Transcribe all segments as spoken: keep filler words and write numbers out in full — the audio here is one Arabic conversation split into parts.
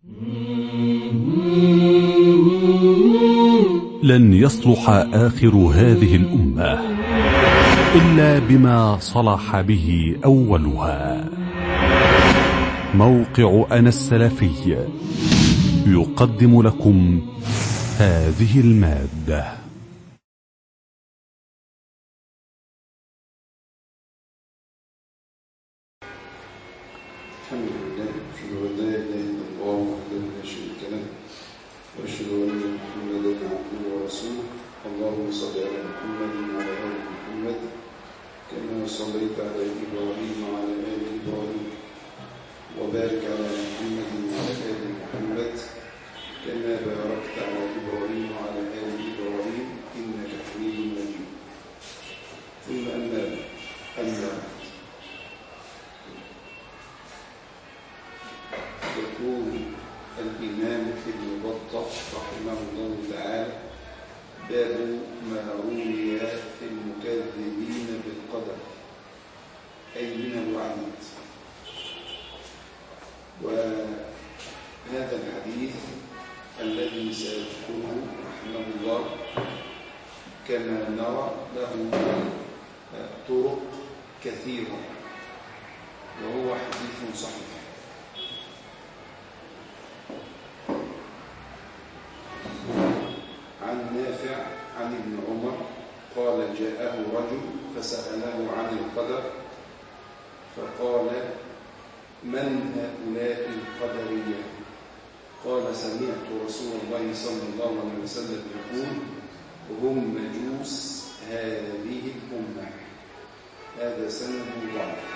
لن يصلح آخر هذه الأمة إلا بما صلح به أولها. موقع أنا السلفي يقدم لكم هذه المادة. الحمد لله، أشهد أن لا إله إلا الله وحده لا شريك له، وأشهد أن محمدا عبده ورسوله. اللهم صل على محمد وعلى آل محمد كما صليت على إبراهيم وعلى آل إبراهيم، وبارك على محمد وعلى آل محمد كما باركت على إبراهيم وعلى آل إبراهيم إنك حميد مجيد. ثم أما أما يقول الإمام ابن بطة رحمه الله تعالى: باب ما روي في المكذبين بالقدر، أي من الوعيد. وهذا الحديث الذي سيذكره رحمه الله كما نرى له طرق كثيرة، وهو حديث صحيح. عن نافع عن ابن عمر قال: جاءه رجل فسأله عن القدر فقال: من هؤلاء القدرية؟ قال: سمعت رسول الله صلى الله عليه وسلم يقول: هم مجوس هذه الأمة. هذا سند ضعيف.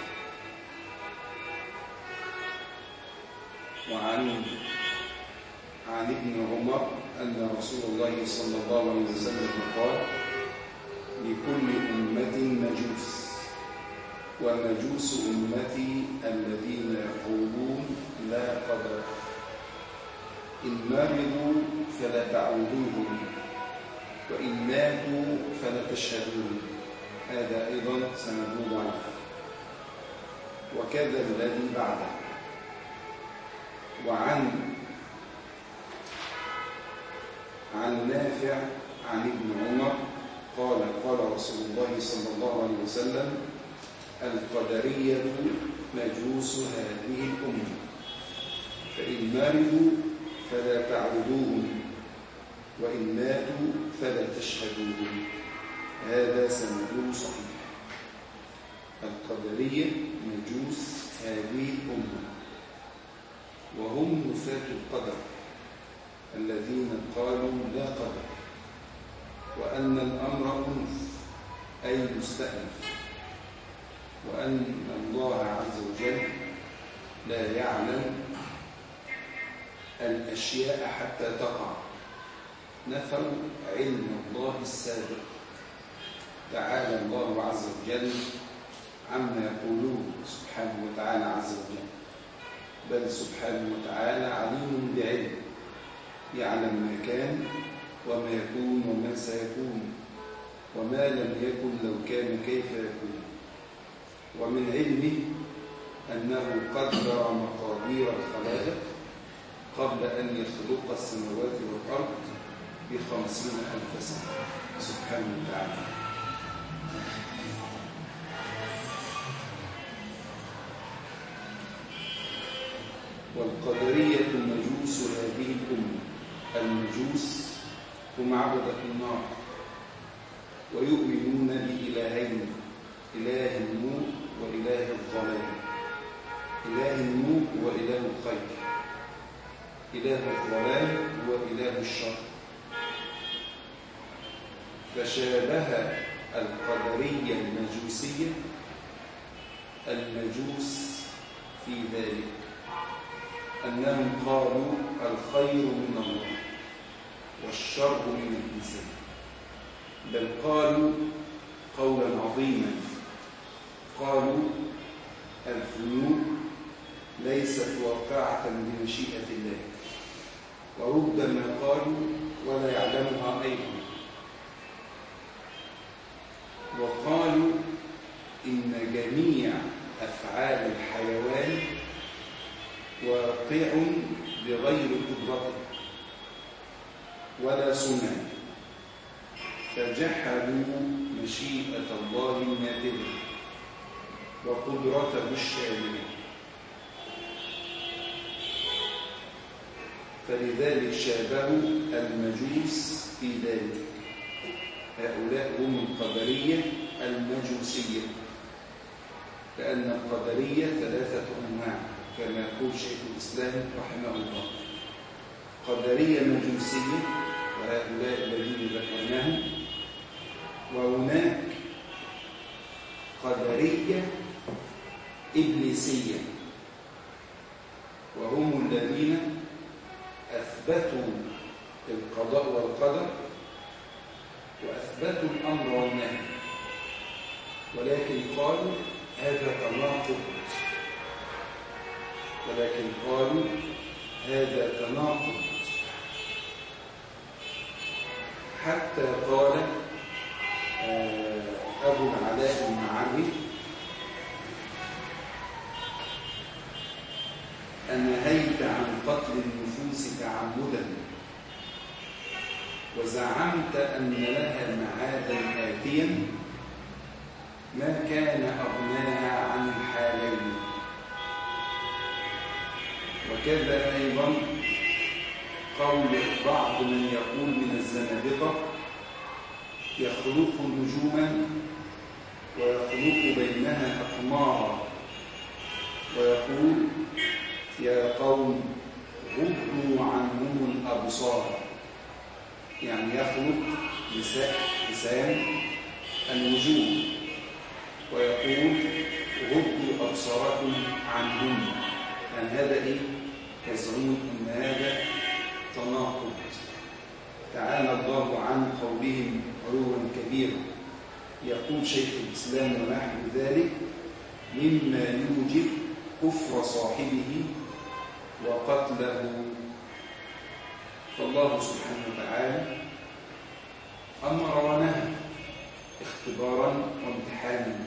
وعن عن ابن عمر أن رسول الله صلى الله عليه وسلم قال: لكل أمة مجوس، ومجوس أمتي الذين يقولون لا قدر، إن مرضوا فلا تعودوهم، وإن ماتوا فلا تشهدون. هذا أيضا سند ضعيف. وكذا الذي بعده. وعن عن نافع عن ابن عمر قال: قال رسول الله صلى الله عليه وسلم: القدرية مجوس هذه الأمة، فإن مرضوا فلا تعودوهم، وإن ماتوا فلا تشهدوهم. هذا سنده صحيح. القدرية مجوس هذه الأمة، وهم نفاة القدر الذين قالوا لا قدر، وأن الأمر أنف أي مستأنف، وأن الله عز وجل لا يعلم الأشياء حتى تقع. نفوا علم الله السابق، تعالى الله عز وجل عما يقولون سبحانه وتعالى عز وجل، بل سبحانه وتعالى عليم بعلم، يعلم ما كان وما يكون وما سيكون، وما لم يكن لو كان كيف يكون. ومن علمه أنه قدر مقادير الخلائق قبل أن يخلق السماوات والأرض بخمسين ألف سنة سبحانه وتعالى. والقدرية مجوس هذه الأمة. المجوس هم عبدة النار، ويؤمنون بإلهين: إله النور وإله الظلام. إله النور هو إله الخير، إله الظلام هو إله الشر. فشابه القدرية المجوسية المجوس في ذلك، أنهم قالوا الخير من الله والشر من الإنسان، بل قالوا قولا عظيما، قالوا الذنوب ليست واقعة بمشيئة الله، وربما قالوا ولا يعلمها أيضا. وقالوا إن جميع أفعال الحيوان واقع بغير قدرته ولا صنع، فجحدوا مشيئة الله النافذة وقدرته الشاملة، فلذلك شابهوا المجوس في ذلك. هؤلاء هم القدرية المجوسية، لأن القدرية ثلاثة أنواع كما يقول شيخ الإسلام رحمه الله: قدرية مجوسية وهؤلاء الذين ذكرناهم، وهناك قدرية إبليسية وهم الذين أثبتوا القضاء والقدر وأثبتوا الأمر والنهي، ولكن قالوا هذا تناقض ولكن قالوا هذا تناقض حتى قال أبو العلاء المعري: أنهيت عن قتل النفوس تعمدا وزعمت أن لها معادا آتيا ما كان أغناها عن الحالين. وكذا أيضا قول بعض من يقول من الزنادقة: يخلق نجوما ويخلق بينها أقمارا، ويقول: يا قوم غضوا عنهم الأبصار، يعني يخلق لسان الوجوه، ويقول: غضوا أبصاركم عنهم. يعني هذا إيه؟ يزعمون أن هذا تناقض، تعالى الله عن قولهم علوا كبيرا. يقول شيخ الإسلام ونحو ذلك: مما يوجب كفر صاحبه وقتله. فالله سبحانه وتعالى أمر ونهى اختبارا وامتحانا،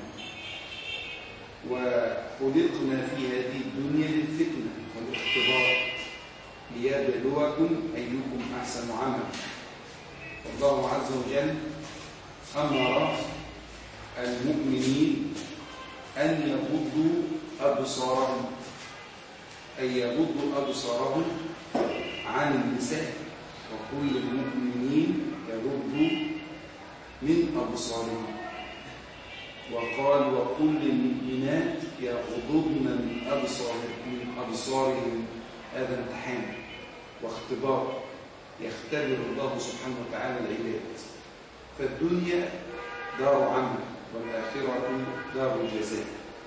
وخلقنا في هذه الدنيا للفتنة والاختبار ليبلوكم أيكم أحسن عملا. والله عز وجل أمر المؤمنين أن يغضوا أبصارهم، أي يغضوا أبصارهم عن النساء، وكل المؤمنين يغضوا من أبصارهم. وقال: وكل المؤمنات يغضضن من أبصارهم أبصارهم. هذا امتحان واختبار يختبر الله سبحانه وتعالى العباد. فالدنيا دار عمل والآخرة دار جزاء.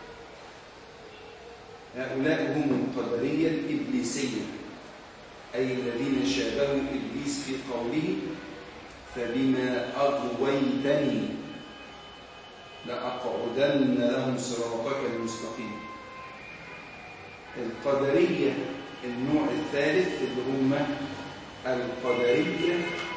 هؤلاء هم القدرية الإبليسية، أي الذين شابهوا إبليس في قوله: فبما أغويتني لأقعدن لهم صراطك المستقيم. القدرية النوع الثالث اللي هم القدرية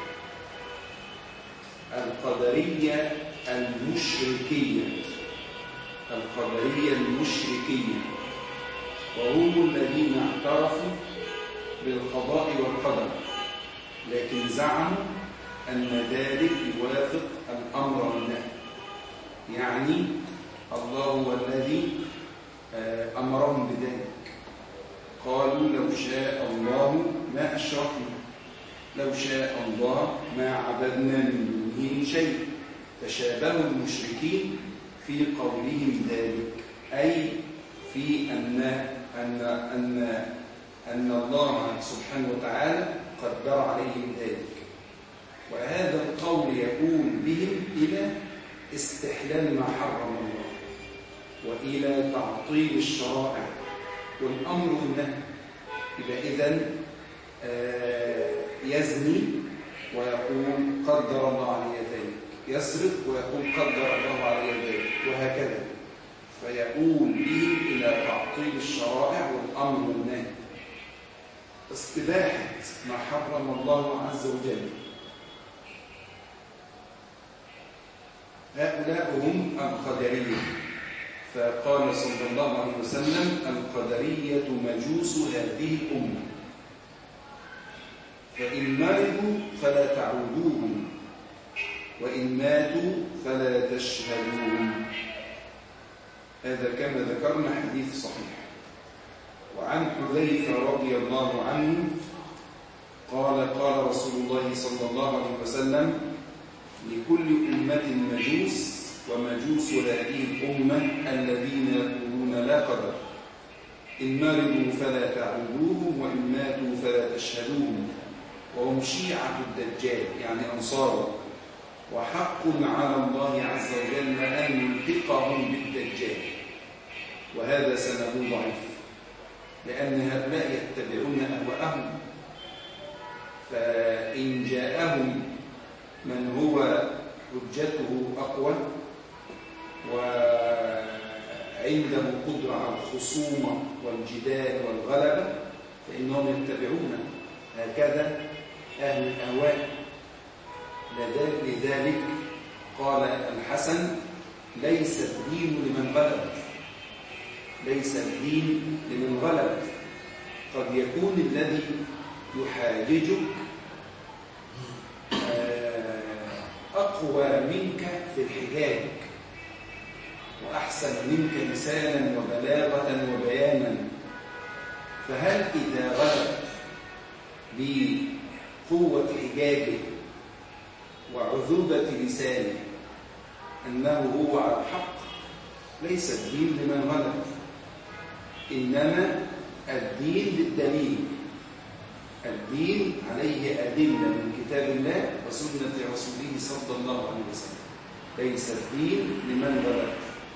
القدرية المشركية القدرية المشركية وهم الذين اعترفوا بالقضاء والقدر، لكن زعموا أن ذلك يوافق الأمر والنهي. يعني الله هو الذي أمرهم بذلك. قالوا: لو شاء الله ما أشركنا، لو شاء الله ما عبدنا من دونه شيء. فشابهوا المشركين في قولهم ذلك، أي في أن أن أن أن الله سبحانه وتعالى قدر عليهم ذلك. وهذا القول يقول بهم إلى استحلال ما حرم الله، وإلى تعطيل الشرائع والأمر والنهي. يبقى إذن يزني ويقول قدر الله علي ذلك، يسرق ويقول قدر الله علي ذلك، وهكذا. فيقول به إلى تعطيل الشرائع والأمر والنهي، استباحة ما حرم الله عز وجل. هؤلاء هم القدرية. فقال صلى الله عليه وسلم: القدرية مجوس هذه الأمة. فلا تعودوهم وإن ماتوا فلا تشهدوهم. هذا كما ذكرنا حديث صحيح. وعن حذيفة رضي الله عنه قال قال رسول الله صلى الله عليه وسلم: لكل أمة مجوس ومجوس هذه الأمة الذين يقولون لا قدر، إن مرضوا فلا تعودوهم وإن ماتوا فلا تشهدوهم، وهم شيعة الدجال يعني أنصاره، وحق على الله عز وجل أن يلحقهم بالدجال. وهذا سند ضعيف، لأن هؤلاء يتبعون أهواءهم، فإن جاءهم من هو حجته أقوى وعنده قدرة على الخصومة والجدال والغلبة فإنهم يتبعون. هكذا أهل الأهواء. لذلك قال الحسن: ليس الدين لمن غلب، ليس الدين لمن غلب. قد يكون الذي يحاججك أقوى منك في الحجاج وأحسن منك لسانا وبلاغة وبيانا، فهل إذا غلب بقوة حجاجه وعذوبة لسانه أنه هو على الحق؟ ليس الدين لمن غلب، إنما الدين بالدليل. الدين عليه أدلة من كتاب الله وسنة رسوله صلى الله عليه وسلم. ليس الدين لمن غلب،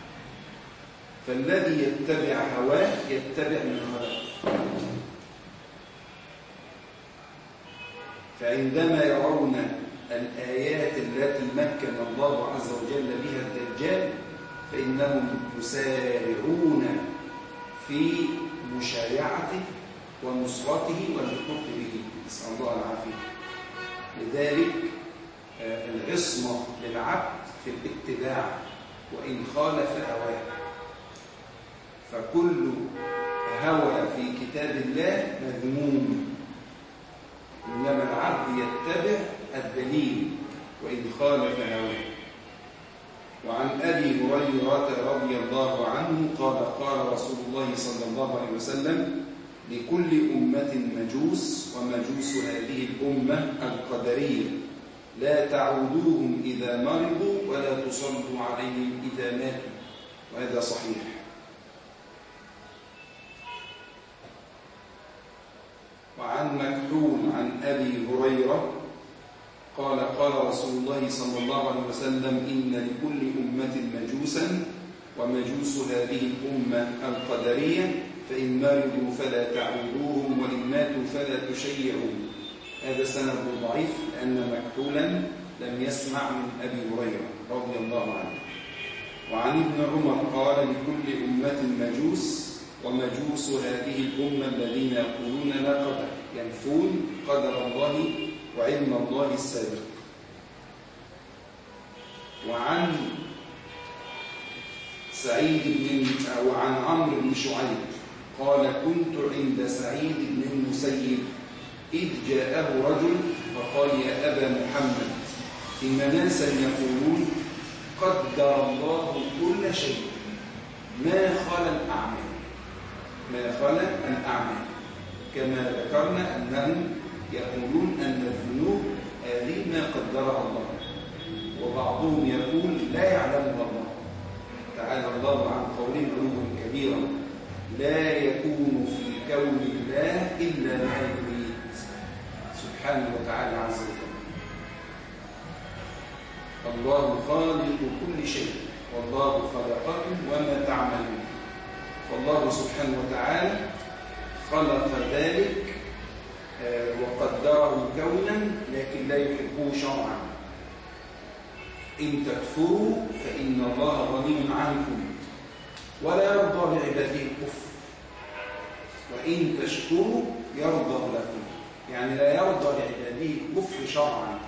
فالذي يتبع هواه يتبع من غلب. فعندما يرون الآيات التي مكن الله عز وجل بها الدجال فإنهم يسارعون في مشايعته ونصرته والحق به، نسأل الله العافية. لذلك العصمة للعبد في الاتباع وإن خالف هواه، فكل هوى في كتاب الله مذموم، إنما العبد يتبع الدليل وإن خالف هواه. وعن أبي هريرة رضي الله عنه قال قال رسول الله صلى الله عليه وسلم: لكل أمة مجوس ومجوس هذه الأمة القدرية، لا تعودوهم إذا مرضوا ولا تصلوا عليهم إذا ماتوا. وهذا صحيح. وعن مكحول عن أبي هريرة قال قال رسول الله صلى الله عليه وسلم: إن لكل أمة مجوسا ومجوس هذه الأمة القدرية، فإن مرضوا فلا تعودوهم وإن ماتوا فلا تشيعوهم. هذا سند ضعيف لأن مكحولا لم يسمع من أبي هريرة رضي الله عنه. وعن ابن عمر قال: لكل أمة مجوس ومجوس هذه الأمة الذين يقولون لا قدر، ينفون قدر الله وعلم الله السابق. وعن سعيد بن أو عن عمرو بن شعيب قال: كنت عند سعيد بن المسيب إذ جاءه رجل فقال: يا أبا محمد، إن ناسا يقولون قدر الله كل شيء ما خلا الأعمال، ما خلا الأعمال، كما ذكرنا أنهم يقولون أن الذنوب هذه ما قدرها الله، وبعضهم يقول لا يعلمها الله تعالى الله عن قوله علوا كبيرا، لا يكون في كون الله إلا ما يريد سبحانه وتعالى عز وجل. الله خالق كل شيء والله خلقكم وما تعملون. والله سبحانه وتعالى خلق ذلك وقدره كونا لكن لا يحبه شرعا. إن تكفروا فإن الله غني عنكم ولا يرضى لعباده الكفر، وإن تشكروا يرضى لكم، يعني لا يرضى لعباده الكفر شرعا،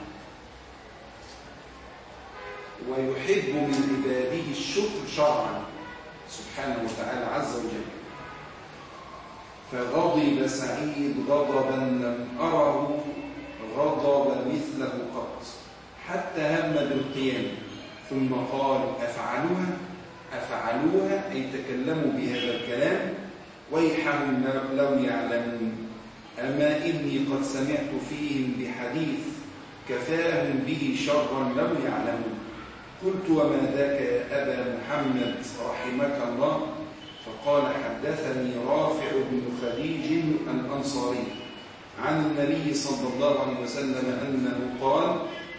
ويحب من عباده الشكر شرعا سبحانه وتعالى عز وجل. فغضب سعيد غضبا لم أره غضب مثله قط حتى هم بالقيام، ثم قال أفعلوها أفعلوها أي تكلموا بهذا الكلام ويحهم لو يعلمون. أما إني قد سمعت فيهم بحديث كفاهم به شرا لو يعلمون. قلت وما ذاك يا أبا محمد رحمك الله؟ فقال حدثني رافع بن خديج الأنصاري عن النبي صلى الله عليه وسلم أنه قال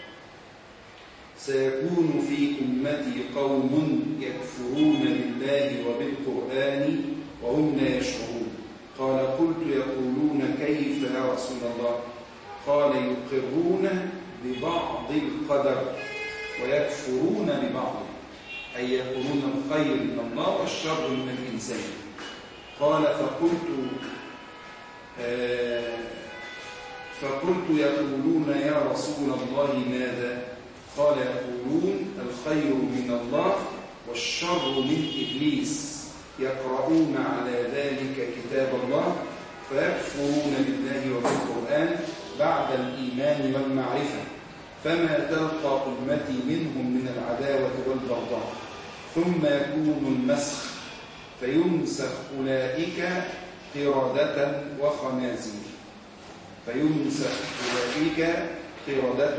سيكون في أمتي قوم يكفرون بالله وبالقرآن وهم لا يشعرون. قال قلت يقولون كيف يا رسول الله؟ قال يقرون ببعض القدر ويكفرون ببعض، أي يقولون الخير من الله والشر من الإنسان. قال فقلت آه فقلت يقولون يا رسول الله ماذا؟ قال يقولون الخير من الله والشر من إبليس، يقرؤون على ذلك كتاب الله فيكفرون بالله وبالقرآن بعد الإيمان والمعرفة، فما تلقى أمتي منهم من العداوة والبغضاء. ثم يكون المسخ فيمسخ أولئك قردة وخنازير فيمسخ أولئك قردة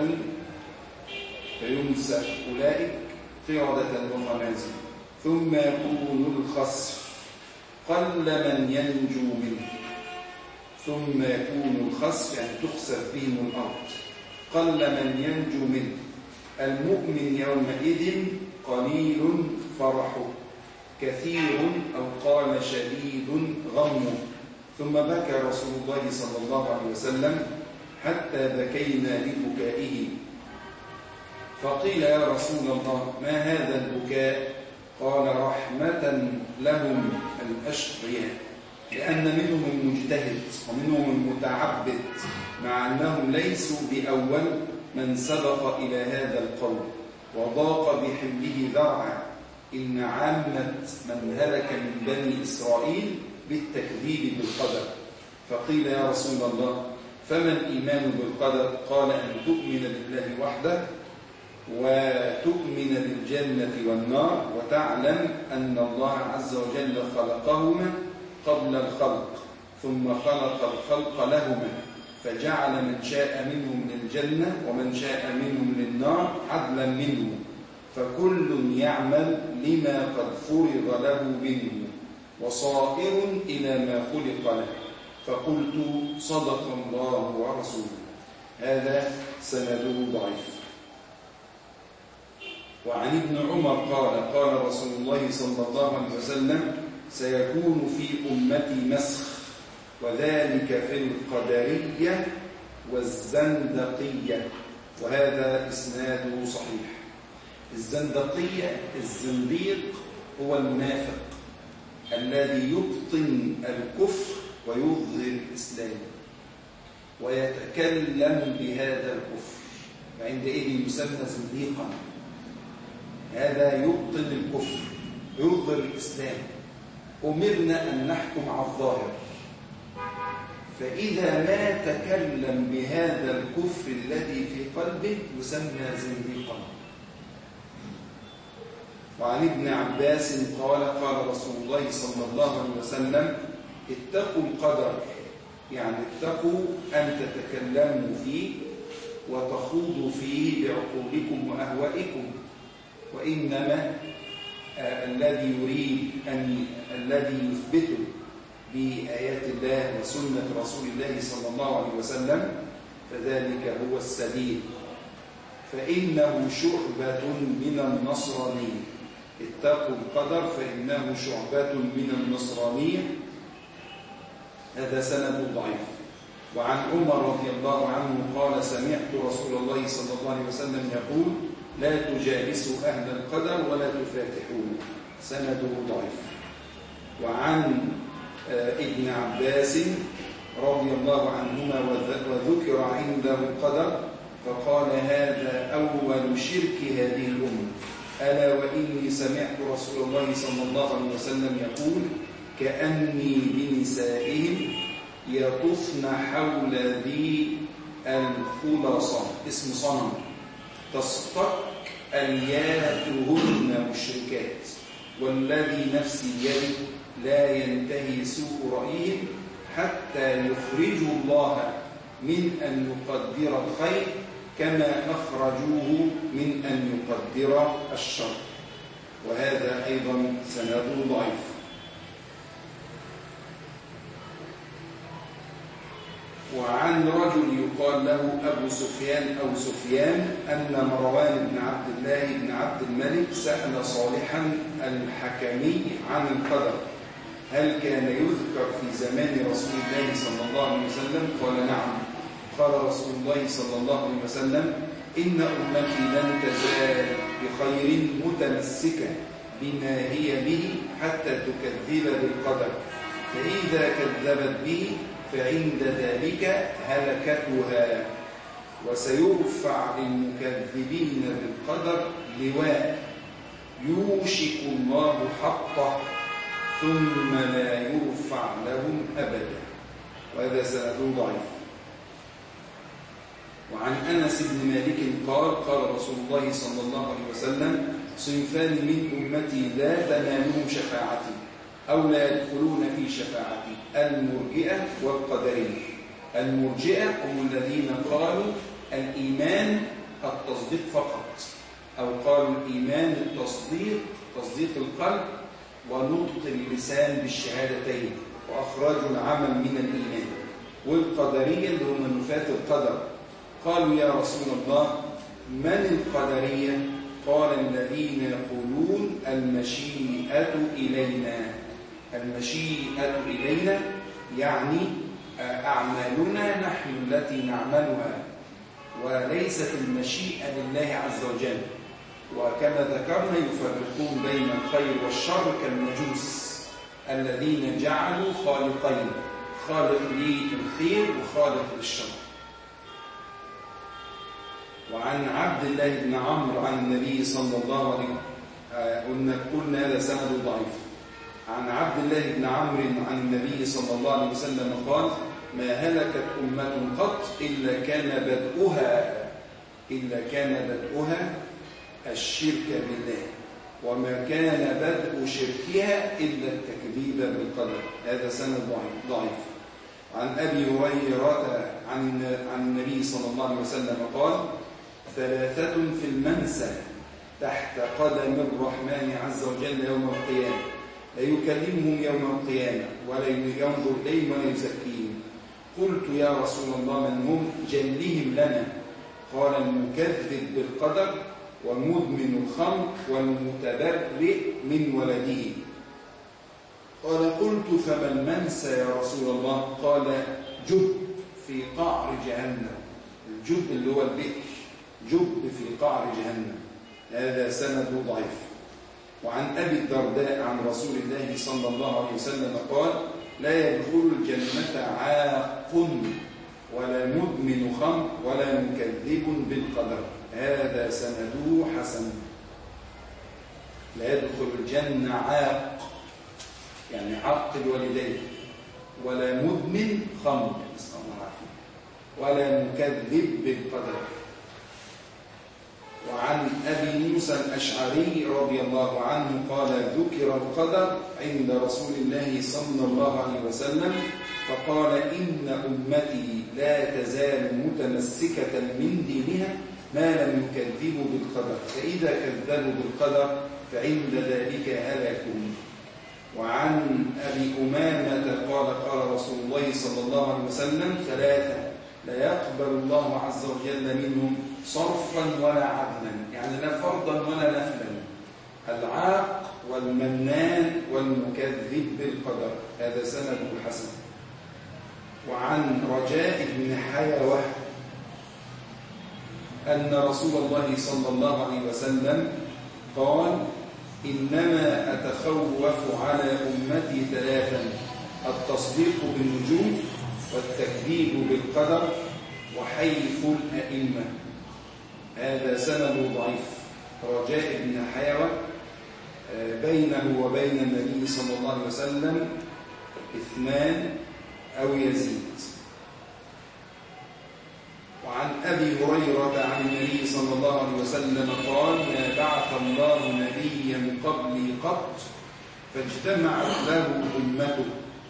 فيمسخ أولئك قردة وخنازير ثم يكون الخسف قل من ينجو منه. ثم يكون الخسف يعني تخسف بهم الأرض، قل من ينجو منه. المؤمن يومئذ قليل فرحه كثير أو قال شديد غمه. ثم بكى رسول الله صلى الله عليه وسلم حتى بكينا لبكائه. فقيل يا رسول الله ما هذا البكاء؟ قال رحمة لهم الأشقياء، لأن منهم المجتهد ومنهم المتعبد مع أنهم ليسوا بأول من سبق إلى هذا القول وضاق بحمله ذرعا. إن عامة من هلك من بني إسرائيل بالتكذيب بالقدر. فقيل يا رسول الله فما الإيمان بالقدر؟ قال أن تؤمن بالله وحده وتؤمن بالجنة والنار وتعلم أن الله عز وجل خلقهما قبل الخلق ثم خلق الخلق لهما، فجعل من شاء منهم للجنة ومن شاء منهم للنار عدلا منه، فكل يعمل لما قد فرض له منه وصائر إلى ما خلق له. فقلت صدق الله ورسوله. هذا سنده ضعيف. وعن ابن عمر قال قال رسول الله صلى الله عليه وسلم سيكون في أمتي مسخ، وذلك في القدرية والزندقية، وهذا إسناده صحيح. الزندقية الزنديق هو المنافق الذي يبطن الكفر ويظهر الإسلام ويتكلم بهذا الكفر، فعندئذ يسمى زنديقا. هذا يبطن الكفر يظهر الإسلام. أمرنا أن نحكم على الظاهر، فإذا ما تكلم بهذا الكفر الذي في قلبه يسمى زنديقا. وعن ابن عباس قال قال رسول الله صلى الله عليه وسلم اتقوا القدر، يعني اتقوا أن تتكلموا فيه وتخوضوا فيه بعقولكم وأهوائكم، وإنما آه الذي يريد أن الذي يثبته بآيات الله وسنة رسول الله صلى الله عليه وسلم فذلك هو السبيل، فإنه شعبة من النصرانية. اتقوا القدر فإنه شعبة من النصرانية. هذا سند ضعيف. وعن عمر رضي الله عنه قال سمعت رسول الله صلى الله عليه وسلم يقول لا تجالسوا أهل القدر ولا تفاتحون. سنده ضعيف. وعن ابن عباس رضي الله عنهما وذكر عنده القدر فقال هذا أول شرك هذه الأمة، ألا وإني سمعت رسول الله صلى الله عليه وسلم يقول كأني بنسائهم يطفن حول ذي الخلاصة اسم صنم تصطك ألياتهن مشركات، والذي نفسي بيده لا ينتهي سوء رأيهم حتى يخرجوا الله من أن يقدر الخير كما أخرجوه من أن يقدر الشر. وهذا أيضا سنده ضعيف. وعن رجل يقال له أبو سفيان أو سفيان أن مروان بن عبد الله بن عبد الملك سأل صالحا الحكمي عن القدر هل كان يذكر في زمان رسول الله صلى الله عليه وسلم؟ قال نعم. قال رسول الله صلى الله عليه وسلم إن أمتي لن تزال بخير متمسكة بما هي به حتى تكذب بالقدر، فإذا كذبت به فعند ذلك هلكتها. وسيرفع للمكذبين بالقدر لواء يوشك الله حقه ثم لا يرفع لهم أبدا. وهذا سند ضعيف. وعن أنس بن مالك قال قال رسول الله صلى الله عليه وسلم صنفان من أمتي لا تنالهم شفاعتي أو لا يدخلون في شفاعتي المرجئة والقدرية. المرجئة هم الذين قالوا الإيمان التصديق فقط، أو قالوا الإيمان التصديق تصديق القلب ونطق اللسان بالشهادتين وأخراج العمل من الإيمان. والقدرية اللي هم نفاة القدر. قالوا يا رسول الله من القدرية؟ قال الذين يقولون المشيئة إلينا. المشيئة إلينا يعني أعمالنا نحن التي نعملها، وليست المشيئة لله عز وجل. وكما ذكرنا يفرقون بين الخير والشر كالمجوس الذين جعلوا خالقين، خالق للخير وخالق للشر. وعن عبد الله بن عمرو عن النبي صلى الله عليه وسلم قلنا هذا سند ضعيف. عن عبد الله بن عمرو عن النبي صلى الله عليه وسلم قال ما هلكت أمة قط إلا كان بدؤها إلا كان بدؤها الشرك بالله، وما كان بدء شركها إلا التكذيب بالقدر. هذا سند ضعيف. عن أبي هريرة عن عن النبي صلى الله عليه وسلم قال ثلاثة في المنسى تحت قدم الرحمن عز وجل يوم القيامة لا يكلمهم يوم القيامة ولا ينظر إليهم ولا يزكيهم. قلت يا رسول الله من هم؟ جلهم لنا. قال المكذب بالقدر ومدمن الخمر والمتبرئ من ولده. قال قلت فما المنسى يا رسول الله؟ قال جب في قعر جهنم. الجب اللي هو البئر، جب في قعر جهنم. هذا سند ضعيف. وعن أبي الدرداء عن رسول الله صلى الله عليه وسلم قال لا يدخل الجنة عاق ولا مدمن خمر ولا مكذب بالقدر. هذا سنده حسن. لا يدخل الجنة عاق يعني عق الوالدين، ولا مدمن خمر نسأل الله العافية، ولا مكذب بالقدر. وعن أبي موسى الأشعري رضي الله عنه قال ذكر القدر عند رسول الله صلى الله عليه وسلم فقال إن أمتي لا تزال متمسكة من دينها ما لم يكذبوا بالقدر، فإذا كذبوا بالقدر فعند ذلك هلكوا. وعن أبي أمامة قال قال رسول الله صلى الله عليه وسلم ثلاثة لا يقبل الله عز وجل منهم صرفا ولا عدلا، يعني لا فرضا ولا نفلا: العاق والمنان والمكذب بالقدر. هذا سند حسن. وعن رجاء بن حيوة أن رسول الله صلى الله عليه وسلم قال إنما أتخوف على أمتي ثلاثا: التصديق بالنجوم والتكذيب بالقدر وحيف الأئمة. هذا سند ضعيف. رجاء بن حيوة بينه وبين النبي صلى الله عليه وسلم اثنان أو يزيد. أبي هريرة عن النبي صلى الله عليه وسلم قال ما بعث الله نبيا قبلي قط فاجتمعت له أمته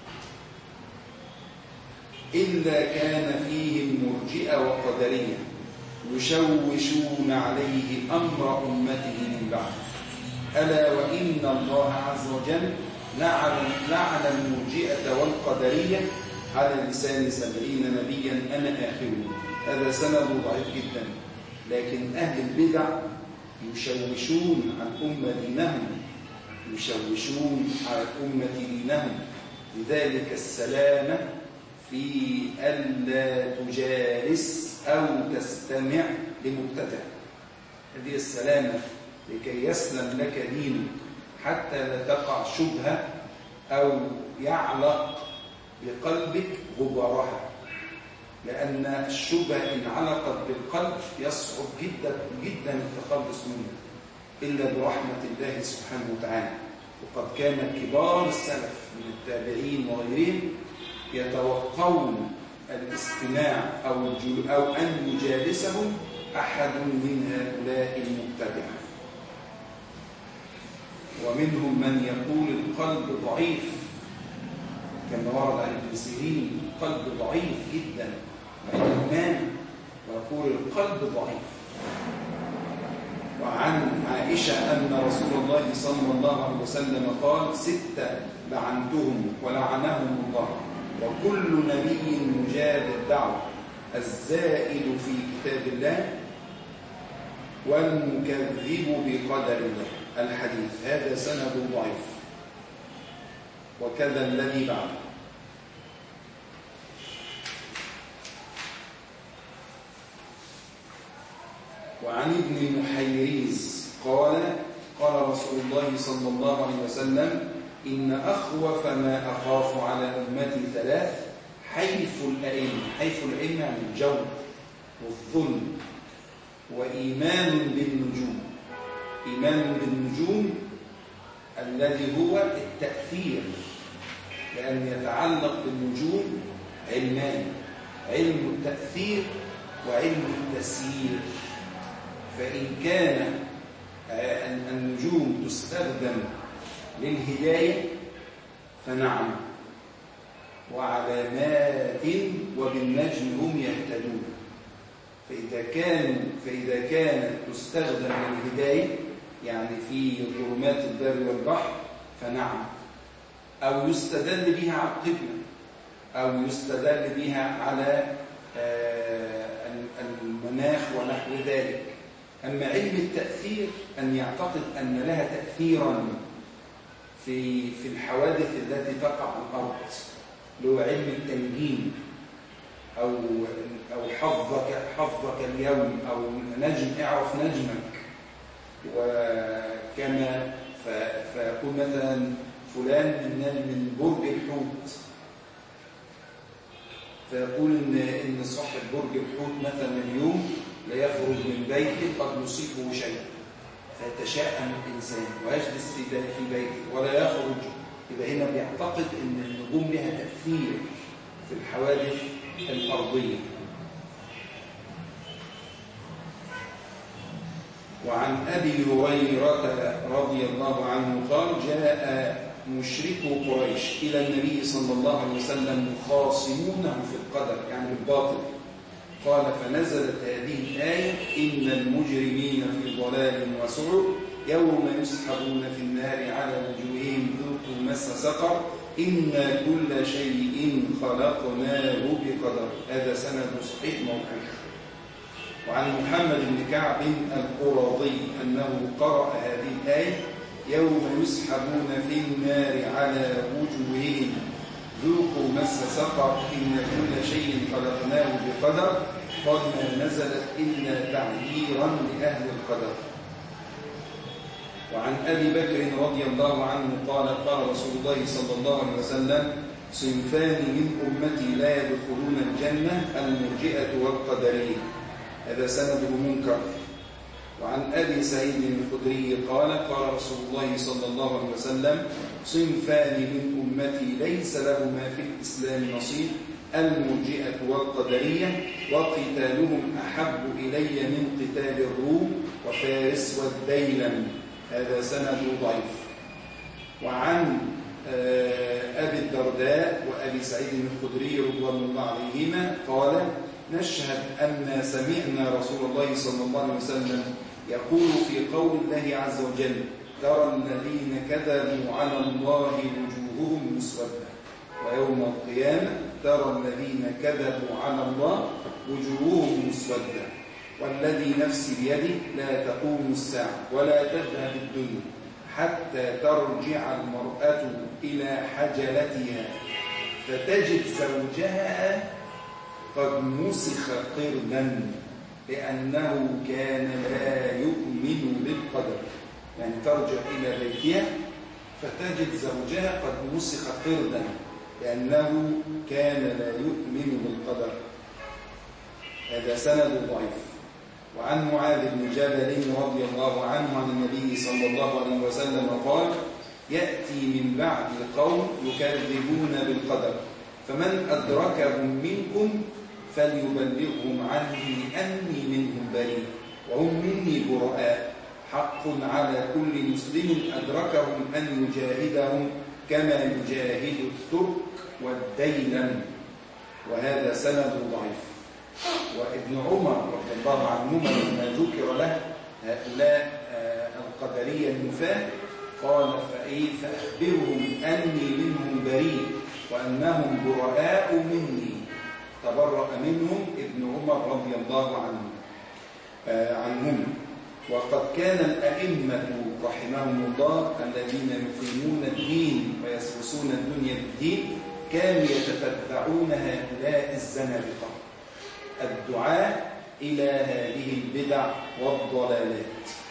إلا كان فيهم مرجئة وقدرية يشوشون عليه أمر أمته من بعد. ألا وإن الله عز وجل لعن, لعن المرجئة والقدرية على لسان سبعين نبيا أنا آخرهم. هذا سند ضعيف جدا، لكن أهل البدع يشوشون عن أمة دينهم يشوشون على الأمة دينهم لذلك السلامة في ألا تجالس أو تستمع لمبتدع. هذه السلامة لكي يسلم لك دينك حتى لا تقع شبهة أو يعلق بقلبك غبارها، لأن الشبهة إن علقت بالقلب يصعب جدا جدا التخلص منها إلا برحمة الله سبحانه وتعالى. وقد كان كبار السلف من التابعين وغيرهم يتوقون الاستماع أو, أو أن يجالسهم أحد من هؤلاء المبتدعة. ومنهم من يقول القلب ضعيف كما ورد عن ابن سيرين، القلب ضعيف جدا مع الإيمان، ويقول القلب ضعيف. وعن عائشة أن رسول الله صلى الله عليه وسلم قال ستة لعنتهم ولعنهم الله وكل نبي مجاب الدعوة الزائد في كتاب الله والمكذب بقدر الله. الحديث هذا سند ضعيف وكذا الذي بعده. وعن ابن محيريز قال قال رسول الله صلى الله عليه وسلم إن أخوف ما أخاف على أمتي ثلاث حيف الأئمة. حيف الأئمة يعني الجور والظلم، وإيمان بالنجوم. إيمان بالنجوم الذي هو التأثير، لأن يتعلق بالنجوم علمان: علم التأثير وعلم التسيير. فإن كان النجوم تستخدم للهداية فنعم، وعلامات وبالنجم هم يهتدون. فإذا كانوا فإذا كانت تستخدم للهداية يعني في ظلمات البر والبحر فنعم، أو يستدل بها على القبلة، أو يستدل بها على المناخ ونحو ذلك. أما علم التأثير أن يعتقد أن لها تأثيرا في في الحوادث التي تقع على الأرض، اللي هو علم التنجيم، أو أو حظك حظك اليوم، أو نجم اعرف نجمك. وكما فيقول مثلا فلان من من برج الحوت، فيقول إن إن صاحب برج الحوت مثلا اليوم لا يخرج من بيته قد يصيبه شيء، فيتشائم الإنسان ويجلس في في بيته ولا يخرج. يبقى هنا بيعتقد إن النجوم لها تأثير في الحوادث الأرضية. وعن أبي هريرة رضي الله عنه قال جاء مشركو قريش إلى النبي صلى الله عليه وسلم يخاصمونه في القدر يعني الباطل. قال فنزلت هذه الآية إن المجرمين في ضلال وسعر يوم يسحبون في النار على وجوههم ذوقوا مس سقر إنا كل شيء خلقناه بقدر. هذا سند صحيح موقوف. وعن محمد بن كعب القرظي أنه قرأ هذه الآية يوم يسحبون في النار على وجوههم ذوقوا مس سقر إن كل شيء خلقناه بقدر. قد ما نزلت إلا تعييرا لأهل القدر. وعن أبي بكر رضي الله عنه قال قال رسول الله صلى الله عليه وسلم صنفان من أمتي لا يدخلون الجنة المرجئة والقدرية. هذا سنده منكر. وعن أبي سعيد الخدري قال قال رسول الله صلى الله عليه وسلم صنفان من أمتي ليس لهما في الإسلام نصيب المرجئة والقدرية، وقتالهم أحب إلي من قتال الروم وفارس والديلم. هذا سند ضعيف. وعن أبي الدرداء وأبي سعيد الخدري رضوان الله عليهما قال: نشهد أن سمعنا رسول الله صلى الله عليه وسلم يقول في قول الله عز وجل: ترى الذين كذبوا على الله وجوههم مسودة، ويوم القيامة ترى الذين كذبوا على الله وجوههم مسودة، والذي نفسي بيده لا تقوم الساعة ولا تذهب الدنيا حتى ترجع المرأة إلى حجلتها فتجد زوجها قد مسخ قردا لأنه كان لا يؤمن بالقدر. يعني ترجع إلى بيتها فتجد زوجها قد مسخ قردا لأنه كان لا يؤمن بالقدر. هذا سند ضعيف. وعن معاذ بن جبل رضي الله عنه عن النبي صلى الله عليه وسلم قال: يأتي من بعد قوم يكذبون بالقدر، فمن أدركهم منكم فليبلغهم عني أني منهم بريء وهم مني براء. حق على كل مسلم أدركهم أن يجاهدهم كما يجاهد الترك والديلم. وهذا سند ضعيف. وابن عمر رضي الله عنهما لما ذكر له هؤلاء القدرية النفاة قال: فإيه فأخبرهم أني منهم بريء وأنهم براء مني. تبرأ منهم ابن عمر رضي الله عنه عنهم. وقد كان الأئمة رحمهم الله الذين يقيمون الدين ويسوسون الدنيا بالدين كانوا يتتبعون هؤلاء الزنادقة الدعاء إلى هذه البدع والضلالات.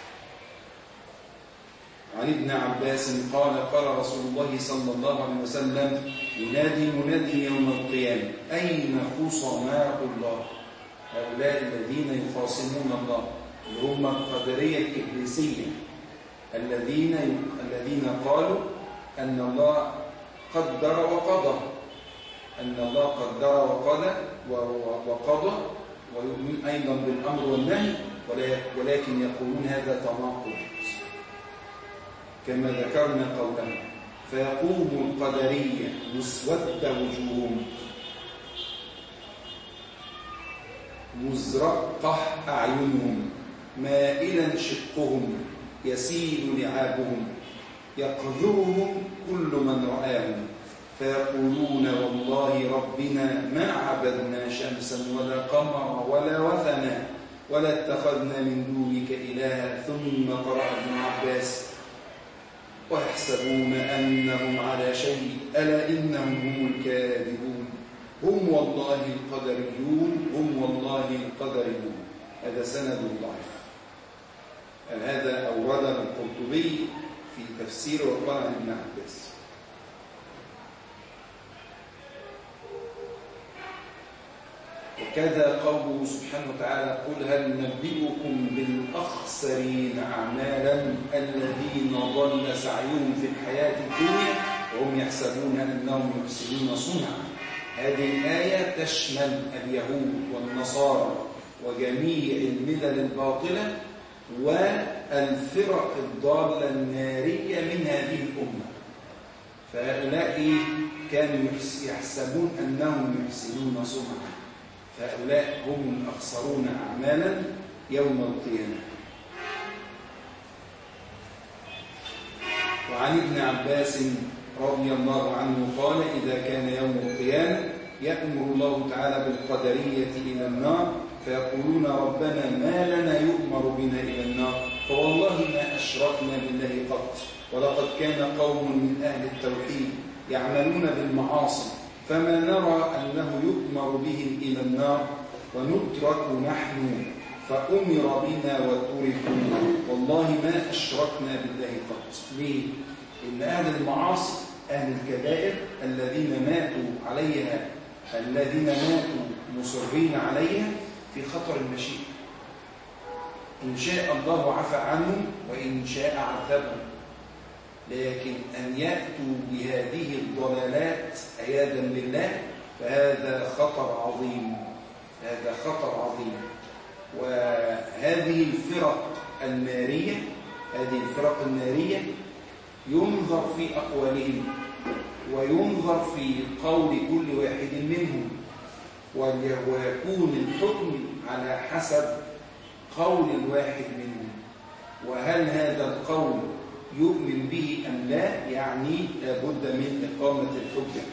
عن ابن عباس قال: قال رسول الله صلى الله عليه وسلم: ينادي مناد يوم القيامة: أين خصماء الله؟ هؤلاء الذين يخاصمون الله اللي هم القدرية الإبليسية الذين الذين قالوا أن الله قدر وقضى أن الله قدر وقضى وقضى ويؤمن أيضا بالأمر والنهي، ولكن يقولون هذا تناقض كما ذكرنا قولهم. فيقوم القدرية مسود وجوههم مزرقة أعينهم مائلا شقهم يسيل لعابهم يقذرهم كل من رآهم، فيقولون: والله ربنا ما عبدنا شمسا ولا قمرا ولا وثنا ولا اتخذنا من دونك إلها. ثم قرأ ابن عباس: ويحسبون أنهم على شيء ألا إنهم هم الكاذبون هم والله القدريون هم والله القدريون. هذا سند ضعيف. هذا أورده القرطبي في تفسيره وقال عن ابن عباس. وكذا قوله سبحانه وتعالى: قل هل ننبئكم بالأخسرين أعمالا الذين ضل سعيهم في الحياة الدنيا وهم يحسبون أنهم يحسنون صنعا. هذه الآية تشمل اليهود والنصارى وجميع الملل الباطلة والفرق الضالة النارية من هذه الأمة. فهؤلاء كانوا يحسبون أنهم يحسنون صنعا، فهؤلاء هم الأخسرون أعمالا يوم القيامة. وعن ابن عباس رضي الله عنه قال: إذا كان يوم القيامة يأمر الله تعالى بالقدرية إلى النار فيقولون: ربنا ما لنا يؤمر بنا إلى النار فوالله ما أشركنا بالله قط، ولقد كان قوم من أهل التوحيد يعملون بالمعاصي فما نرى أنه يؤمر بهم إلى النار ونترك نحن فأمر بنا وتركوا والله ما أشركنا بالله قط. ليه؟ إن أهل المعاصي أهل الكبائر الذين ماتوا عليها الذين ماتوا مصرين عليها في خطر المشيئة. إن شاء الله عفى عنهم وإن شاء عذبهم، لكن أن يأتوا بهذه الضلالات عياذا بالله فهذا خطر عظيم، هذا خطر عظيم. وهذه الفرق النارية هذه الفرق النارية ينظر في أقوالهم وينظر في قول كل واحد منهم، ويكون الحكم على حسب قول الواحد منهم، وهل هذا القول يؤمن به أم لا، يعني لابد من إقامة الحجة.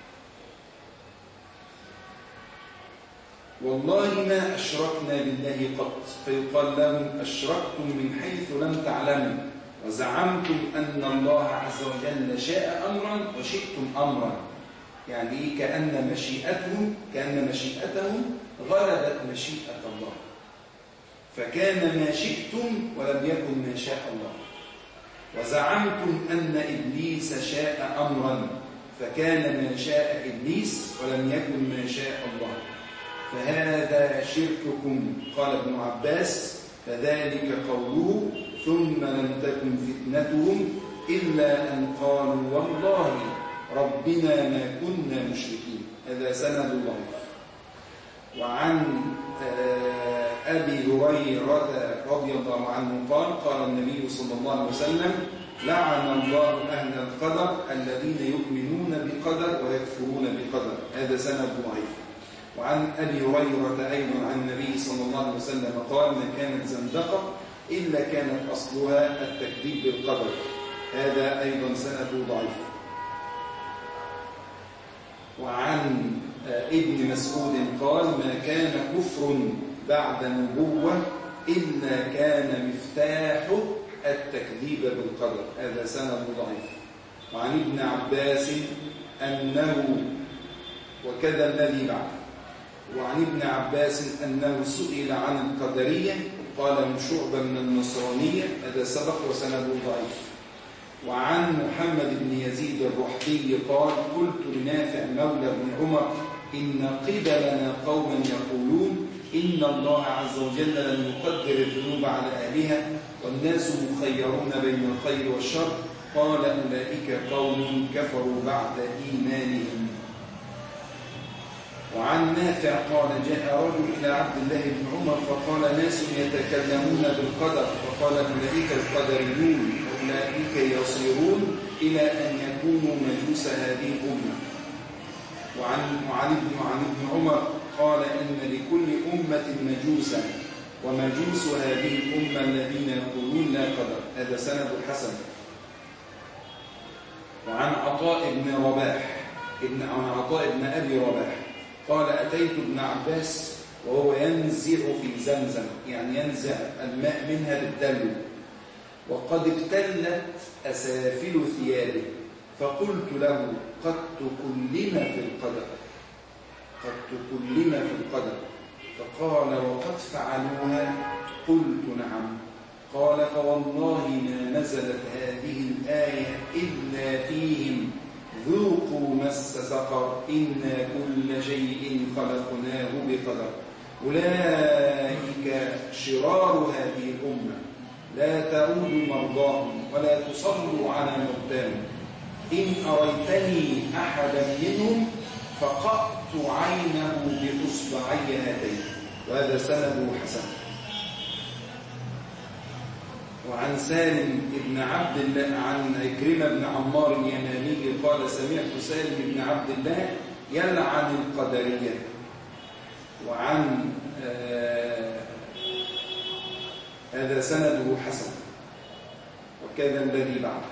والله ما أشركنا بالله قط، فيقال لهم أشركتم من حيث لم تعلموا وزعمتم أن الله عز وجل شاء أمرا وشئتم أمرا، يعني كأن مشيئتهم كأن مشيئتهم غلبت مشيئة الله، فكان ما شئتم ولم يكن ما شاء الله. وزعمتم أن إبليس شاء أمرا، فكان ما شاء إبليس ولم يكن ما شاء الله، فهذا شرككم. قال ابن عباس: فذلك قوله ثم لم تكن فتنتهم إلا أن قالوا والله ربنا ما كنا مشركين. هذا سند ضعيف. وعن أبي هريرة رضي الله عنه قال: قال النبي صلى الله عليه وسلم: لعن الله أهل القدر الذين يؤمنون بقدر ويكفرون بقدر. هذا سند ضعيف. وعن أبي هريرة أيضا عن النبي صلى الله عليه وسلم قال: ما كانت زندقة إلا كانت أصلها التكذيب بالقدر. هذا أيضا سند ضعيف. وعن ابن مسعود قال: ما كان كفر بعد نبوة إلا كان مفتاحه التكذيب بالقدر. هذا سند ضعيف. وعن ابن عباس أنه وكذا الذي بعد وعن ابن عباس أنه سئل عن القدرية قال: من شعبة من النصرانية. هذا سبق وسند ضعيف. وعن محمد بن يزيد الرحبي قال: قلت لنافع مولى بن عمر: إن قبلنا قوما يقولون إن الله عز وجل لم يقدر الذنوب على أهلها والناس مخيرون بين الخير والشر. قال: أولئك قوم كفروا بعد إيمانهم. وعن نافع قال: جاء رجل إلى عبد الله بن عمر فقال: ناس يتكلمون بالقدر، فقال: أولئك القدريون، أولئك يصيرون إلى أن يكونوا مجوس هذه الأمة. وعن وعن ابن عن ابن عمر قال: إن لكل أمة مجوسا، ومجوس هذه الأمة الذين يقولون لا قدر. هذا سند حسن. وعن عطاء بن رباح ابن عن عطاء بن أبي رباح قال: أتيت ابن عباس وهو ينزع في زمزم، يعني ينزع الماء منها بالدلو، وقد ابتلت أسافل ثيابه، فقلت له: قد تكلم في القدر قد تكلم في القدر فقال: وقد فعلوها؟ قلت: نعم. قال: فوالله ما نزلت هذه الآية إلا فيهم ذوقوا مس سقر إنا كل شيء خلقناه بقدر. أولئك شرار هذه الأمة، لا تعودوا مرضاهم ولا تصلوا على موتاهم. إن أريتني أحدا منهم فقطت عينه بإصبعي هاتين. وهذا سند حسن. وعن سالم بن عبد الله عن عكرمة بن عمار اليماني قال: سمعت سالم بن عبد الله يلعن القدرية. وعن آه هذا سنده حسن، وكذا الذي بعده.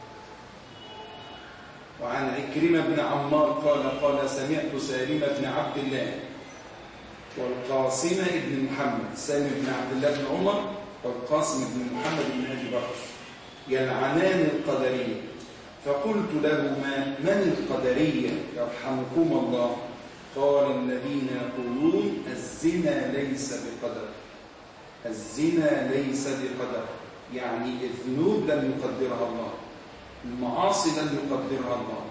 وعن عكرمة بن عمار قال: قال سمعت سالم بن عبد الله والقاسم بن محمد، سالم بن عبد الله بن عمر والقاسم بن محمد بن أبي بكر يلعنان القدرية. فقلت لهما: من القدرية يرحمكم الله؟ قال: الذين يقولون الزنا ليس بقدر. الزنا ليس بقدر، يعني الذنوب لم يقدرها الله، المعاصي لم يقدرها الله.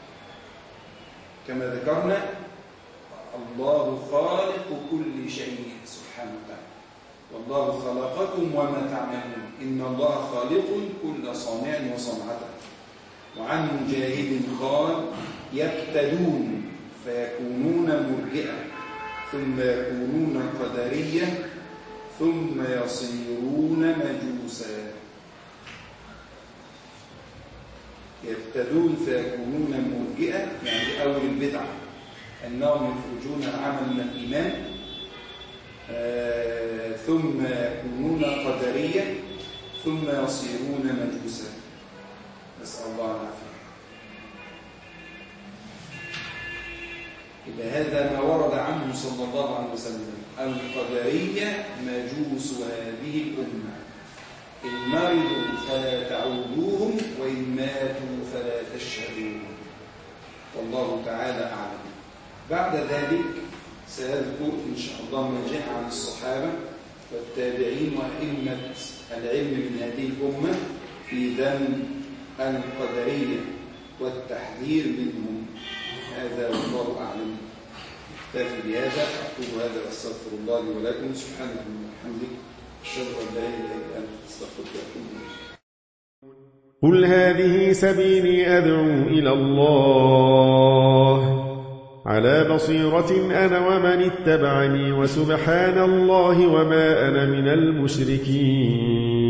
كما ذكرنا الله خالق كل شيء سبحانه وتعالى، والله خلقكم وما تعملون، إن الله خالق كل صانع وصنعته. وعن مجاهد قال: يبتلون فيكونون مرجئة، ثم يكونون قدرية، ثم يصيرون مجوسا. يبتدون فيكونون مرجئة، يعني أول البدعة أنهم يخرجون العمل من الإيمان، آه ثم يكونون قدرية، ثم يصيرون مجوسا. نسأل الله العافية. إذا هذا ما ورد عنه صلى الله عليه وسلم. القدرية مجوس هذه الأمة، إن مرضوا فلا تعودوهم، وإن ماتوا فلا تشهدوهم، والله تعالى أعلم. بعد ذلك سيذكر إن شاء الله ما جاء عن الصحابة والتابعين وأئمة العلم من هذه الأمة في ذم القدرية والتحذير منهم. هذا والله أعلم. اكتفي بهذا، أقول هذا وأستغفر الله لي ولكم. سبحانك اللهم وبحمدك، أشهد أن لا إله إلا أنت، أستغفرك وأتوب إليك. قل هذه سبيلي أدعو إلى الله على بصيرة أنا ومن اتبعني، وسبحان الله وما أنا من المشركين.